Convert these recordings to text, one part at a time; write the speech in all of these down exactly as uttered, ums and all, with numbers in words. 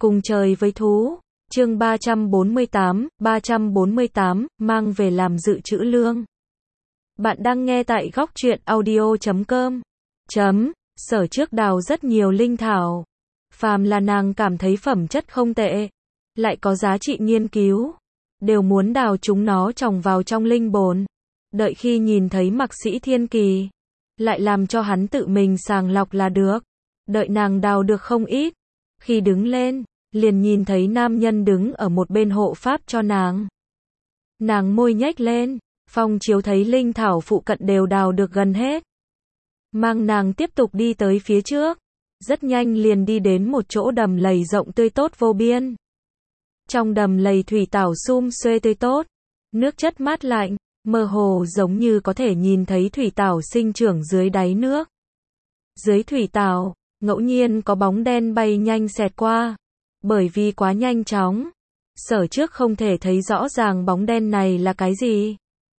Cùng trời với thú. Chương ba trăm bốn mươi tám, ba trăm bốn mươi tám, mang về làm dự trữ lương. Bạn đang nghe tại góc truyện audio chấm com. Chấm, Sở Trước đào rất nhiều linh thảo. Phàm là nàng cảm thấy phẩm chất không tệ, lại có giá trị nghiên cứu, đều muốn đào chúng nó trồng vào trong linh bồn. Đợi khi nhìn thấy Mạc Sĩ Thiên Kỳ, lại làm cho hắn tự mình sàng lọc là được. Đợi nàng đào được không ít, khi đứng lên, liền nhìn thấy nam nhân đứng ở một bên hộ pháp cho nàng. Nàng môi nhếch lên, Phong Chiếu thấy linh thảo phụ cận đều đào được gần hết. Mang nàng tiếp tục đi tới phía trước, rất nhanh liền đi đến một chỗ đầm lầy rộng tươi tốt vô biên. Trong đầm lầy thủy tảo sum xuê tươi tốt, nước chất mát lạnh, mơ hồ giống như có thể nhìn thấy thủy tảo sinh trưởng dưới đáy nước. Dưới thủy tảo, ngẫu nhiên có bóng đen bay nhanh xẹt qua. Bởi vì quá nhanh chóng, Sở Trước không thể thấy rõ ràng bóng đen này là cái gì.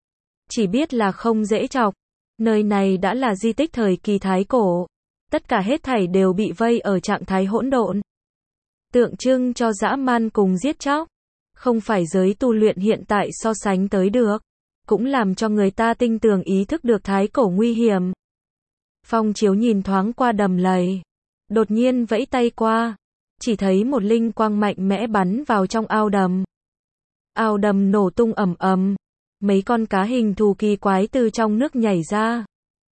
Chỉ biết là không dễ chọc. Nơi này đã là di tích thời kỳ Thái Cổ. Tất cả hết thảy đều bị vây ở trạng thái hỗn độn. Tượng trưng cho dã man cùng giết chóc. Không phải giới tu luyện hiện tại so sánh tới được. Cũng làm cho người ta tinh tường ý thức được Thái Cổ nguy hiểm. Phong Chiếu nhìn thoáng qua đầm lầy. Đột nhiên vẫy tay qua. Chỉ thấy một linh quang mạnh mẽ bắn vào trong ao đầm. Ao đầm nổ tung ầm ầm. Mấy con cá hình thù kỳ quái từ trong nước nhảy ra.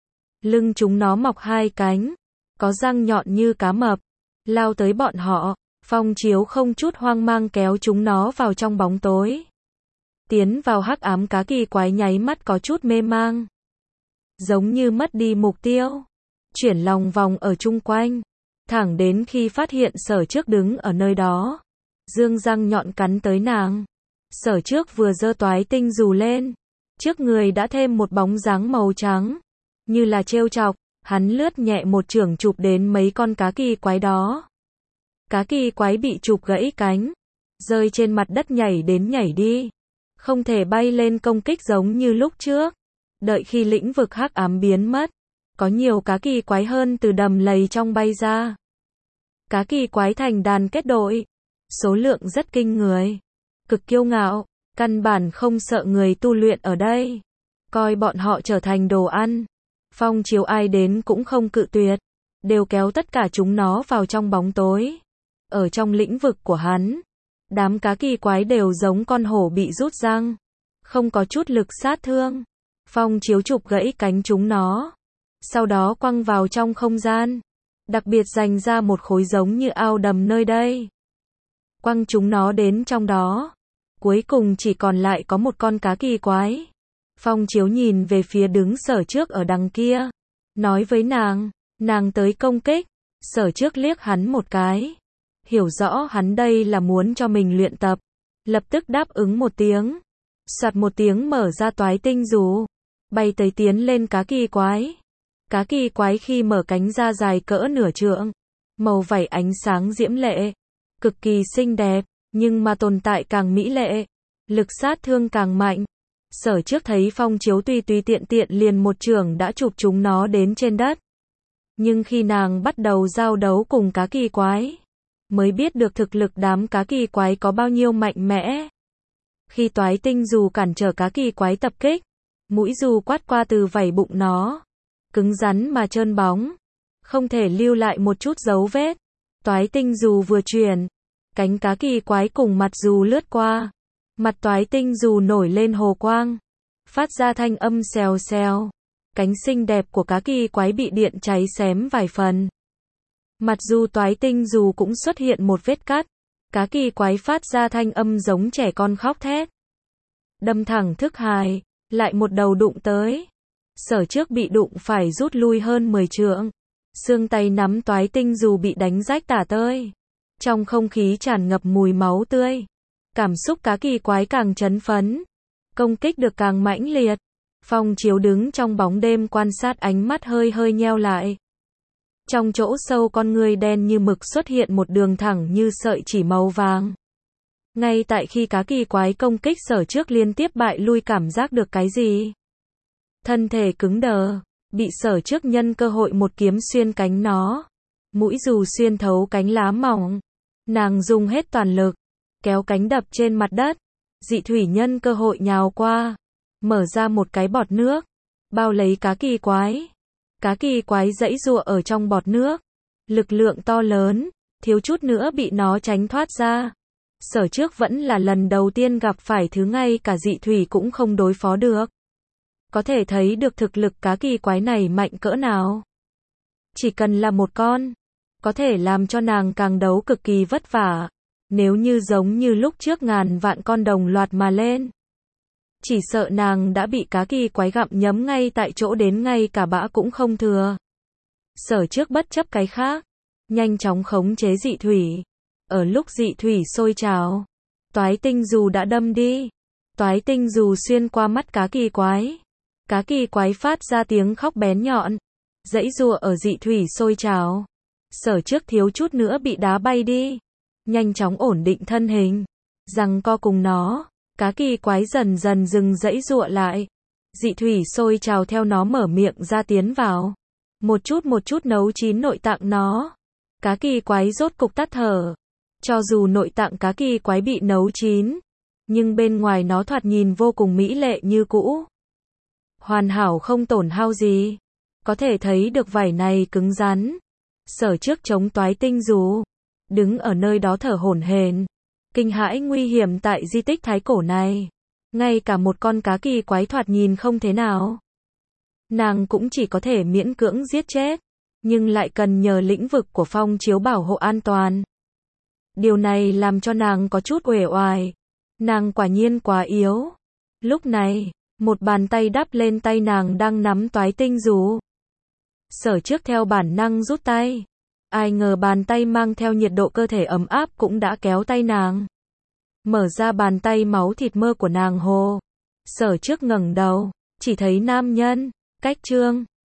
Lưng chúng nó mọc hai cánh, có răng nhọn như cá mập, lao tới bọn họ. Phong Chiếu không chút hoang mang kéo chúng nó vào trong bóng tối. Tiến vào hắc ám, cá kỳ quái nháy mắt có chút mê mang, giống như mất đi mục tiêu, chuyển lòng vòng ở chung quanh, thẳng đến khi phát hiện Sở Trước đứng ở nơi đó, dương răng nhọn cắn tới nàng. Sở Trước vừa giơ toái tinh dù lên, trước người đã thêm một bóng dáng màu trắng, như là trêu chọc, hắn lướt nhẹ một chưởng chụp đến mấy con cá kỳ quái đó. Cá kỳ quái bị chụp gãy cánh, rơi trên mặt đất nhảy đến nhảy đi, không thể bay lên công kích giống như lúc trước. Đợi khi lĩnh vực hắc ám biến mất, có nhiều cá kỳ quái hơn từ đầm lầy trong bay ra. Cá kỳ quái thành đàn kết đội, số lượng rất kinh người, cực kiêu ngạo, căn bản không sợ người tu luyện ở đây, coi bọn họ trở thành đồ ăn. Phong Chiếu ai đến cũng không cự tuyệt, đều kéo tất cả chúng nó vào trong bóng tối. Ở trong lĩnh vực của hắn, đám cá kỳ quái đều giống con hổ bị rút răng, không có chút lực sát thương. Phong Chiếu chụp gãy cánh chúng nó, sau đó quăng vào trong không gian, đặc biệt dành ra một khối giống như ao đầm nơi đây. Quăng chúng nó đến trong đó. Cuối cùng chỉ còn lại có một con cá kỳ quái. Phong Chiếu nhìn về phía đứng Sở Trước ở đằng kia, nói với nàng, nàng tới công kích. Sở Trước liếc hắn một cái, hiểu rõ hắn đây là muốn cho mình luyện tập, lập tức đáp ứng một tiếng. Soạt một tiếng mở ra toái tinh dù, bay tới tiến lên cá kỳ quái. Cá kỳ quái khi mở cánh ra dài cỡ nửa trượng, màu vảy ánh sáng diễm lệ, cực kỳ xinh đẹp, nhưng mà tồn tại càng mỹ lệ, lực sát thương càng mạnh. Sở Trước thấy Phong Chiếu tùy tùy tiện tiện liền một chưởng đã chụp chúng nó đến trên đất. Nhưng khi nàng bắt đầu giao đấu cùng cá kỳ quái, mới biết được thực lực đám cá kỳ quái có bao nhiêu mạnh mẽ. Khi toái tinh dù cản trở cá kỳ quái tập kích, mũi dù quát qua từ vảy bụng nó, cứng rắn mà trơn bóng, không thể lưu lại một chút dấu vết. Toái tinh dù vừa chuyển, cánh cá kỳ quái cùng mặt dù lướt qua, mặt toái tinh dù nổi lên hồ quang, phát ra thanh âm xèo xèo. Cánh xinh đẹp của cá kỳ quái bị điện cháy xém vài phần. Mặt dù toái tinh dù cũng xuất hiện một vết cắt. Cá kỳ quái phát ra thanh âm giống trẻ con khóc thét. Đâm thẳng thức hài, lại một đầu đụng tới. Sở Trước bị đụng phải rút lui hơn mười trượng. Xương tay nắm toái tinh dù bị đánh rách tả tơi. Trong không khí tràn ngập mùi máu tươi. Cảm xúc cá kỳ quái càng chấn phấn, công kích được càng mãnh liệt. Phong Chiếu đứng trong bóng đêm quan sát, ánh mắt hơi hơi nheo lại. Trong chỗ sâu con người đen như mực xuất hiện một đường thẳng như sợi chỉ màu vàng. Ngay tại khi cá kỳ quái công kích Sở Trước liên tiếp bại lui, cảm giác được cái gì? Thân thể cứng đờ, bị Sở Trước nhân cơ hội một kiếm xuyên cánh nó. Mũi dù xuyên thấu cánh lá mỏng, Nàng dùng hết toàn lực, kéo cánh đập trên mặt đất. Dị thủy nhân cơ hội nhào qua, mở ra một cái bọt nước, bao lấy cá kỳ quái. Cá kỳ quái giãy giụa ở trong bọt nước, lực lượng to lớn, thiếu chút nữa bị nó tránh thoát ra. Sở Trước vẫn là lần đầu tiên gặp phải thứ ngay cả dị thủy cũng không đối phó được. Có thể thấy được thực lực cá kỳ quái này mạnh cỡ nào. Chỉ cần là một con, có thể làm cho nàng càng đấu cực kỳ vất vả. Nếu như giống như lúc trước ngàn vạn con đồng loạt mà lên, chỉ sợ nàng đã bị cá kỳ quái gặm nhấm ngay tại chỗ đến ngay cả bã cũng không thừa. Sở Trước bất chấp cái khác, nhanh chóng khống chế dị thủy. Ở lúc dị thủy sôi trào, toái tinh dù đã đâm đi. Toái tinh dù xuyên qua mắt cá kỳ quái. Cá kỳ quái phát ra tiếng khóc bén nhọn, giãy giụa ở dị thủy sôi trào. Sở Trước thiếu chút nữa bị đá bay đi. Nhanh chóng ổn định thân hình, giằng co cùng nó. Cá kỳ quái dần dần dừng giãy giụa lại. Dị thủy sôi trào theo nó mở miệng ra tiến vào, một chút một chút nấu chín nội tạng nó. Cá kỳ quái rốt cục tắt thở. Cho dù nội tạng cá kỳ quái bị nấu chín, nhưng bên ngoài nó thoạt nhìn vô cùng mỹ lệ như cũ. Hoàn hảo không tổn hao gì. Có thể thấy được vảy này cứng rắn. Sở Trước chống toái tinh dù, đứng ở nơi đó thở hổn hển, kinh hãi nguy hiểm tại di tích thái cổ này. Ngay cả một con cá kỳ quái thoạt nhìn không thế nào, nàng cũng chỉ có thể miễn cưỡng giết chết, nhưng lại cần nhờ lĩnh vực của phong chiếu bảo hộ an toàn. Điều này làm cho nàng có chút uể oải. Nàng quả nhiên quá yếu. Lúc này, một bàn tay đắp lên tay nàng đang nắm toái tinh dù. Sở Trước theo bản năng rút tay. Ai ngờ bàn tay mang theo nhiệt độ cơ thể ấm áp cũng đã kéo tay nàng. Mở ra bàn tay máu thịt mơ của nàng hồ. Sở Trước ngẩng đầu, chỉ thấy nam nhân, cách Trương,